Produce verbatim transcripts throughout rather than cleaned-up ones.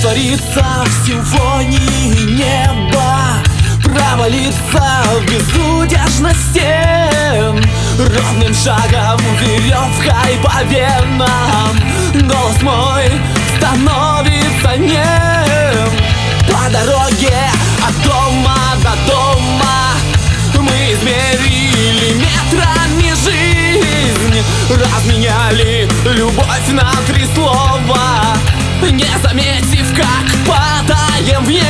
раствориться в симфонии неба, провалиться в безудержность стен. Ровным шагом веревкой по венам голос мой становится нем. По дороге от дома до дома мы измерили метрами жизнь, разменяли любовь на три слова, не заметив, как падаем вниз.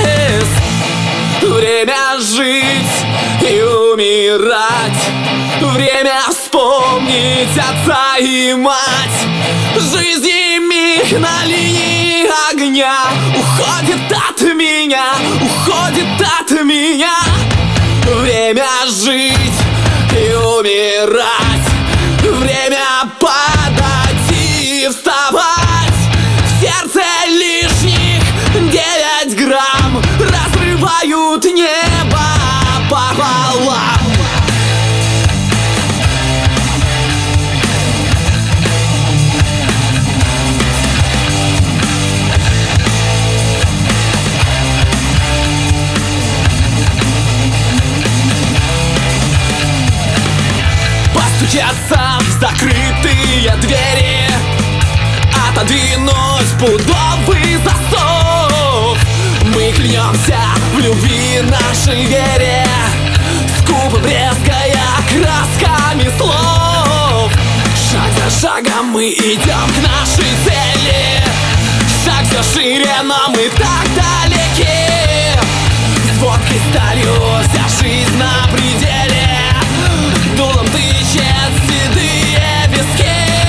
Время жить и умирать, время вспомнить отца и мать. Жизни миг на линии огня уходит от меня, уходит от меня. Время жить и умирать, время падать и вставать. В сердце лишних девять грамм разрывают небо пополам. Постучаться в закрытые двери, отодвинуть пудовый засов. Мы клянемся в любви нашей вере, скупо брезгая красками слов. Шаг за шагом мы идем к нашей цели, шаг все шире, но мы так далеки. Звонкой сталью вся жизнь на пределе, дулом тычет седые виски.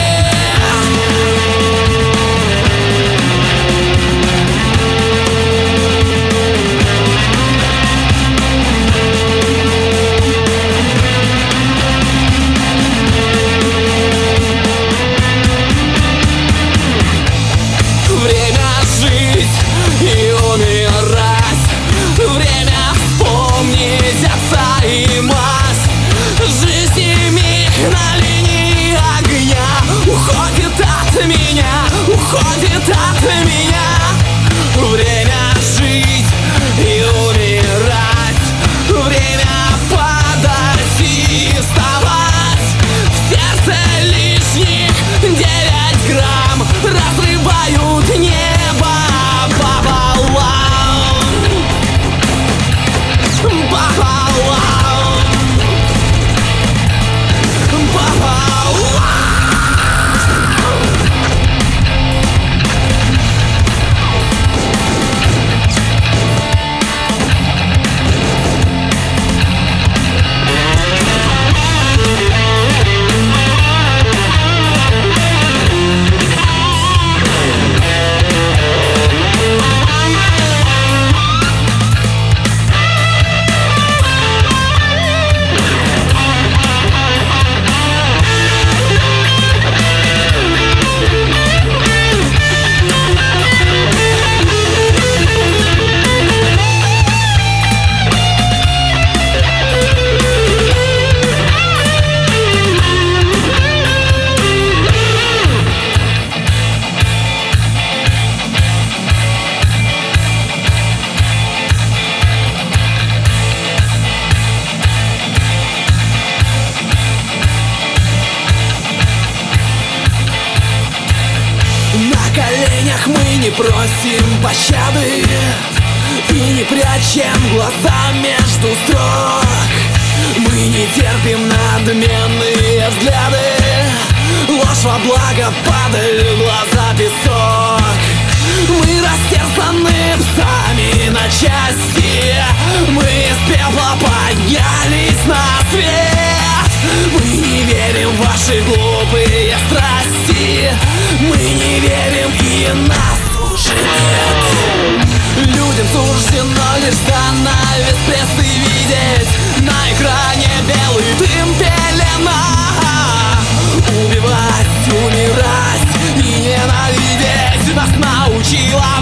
Время жить и умирать, время вспомнить отца и мать. Жизни миг на линии огня уходит от меня, уходит от меня. Время жить и умирать, время падать и вставать. В сердце лишних девять грамм разрывают небо пополам, пополам, пополам. На коленях мы не просим пощады и не прячем глаза между строк. Мы не терпим надменные взгляды, ложь во благо, падаль в глаза песок. Мы растерзаны псами на части, мы из пепла поднялись на свет. Мы не верим в ваши глупые страсти, мы не верим, и нас уже нет. Людям суждено лишь занавес прессы видеть, на экране белый дым, пелена. Убивать, умирать и ненавидеть нас научила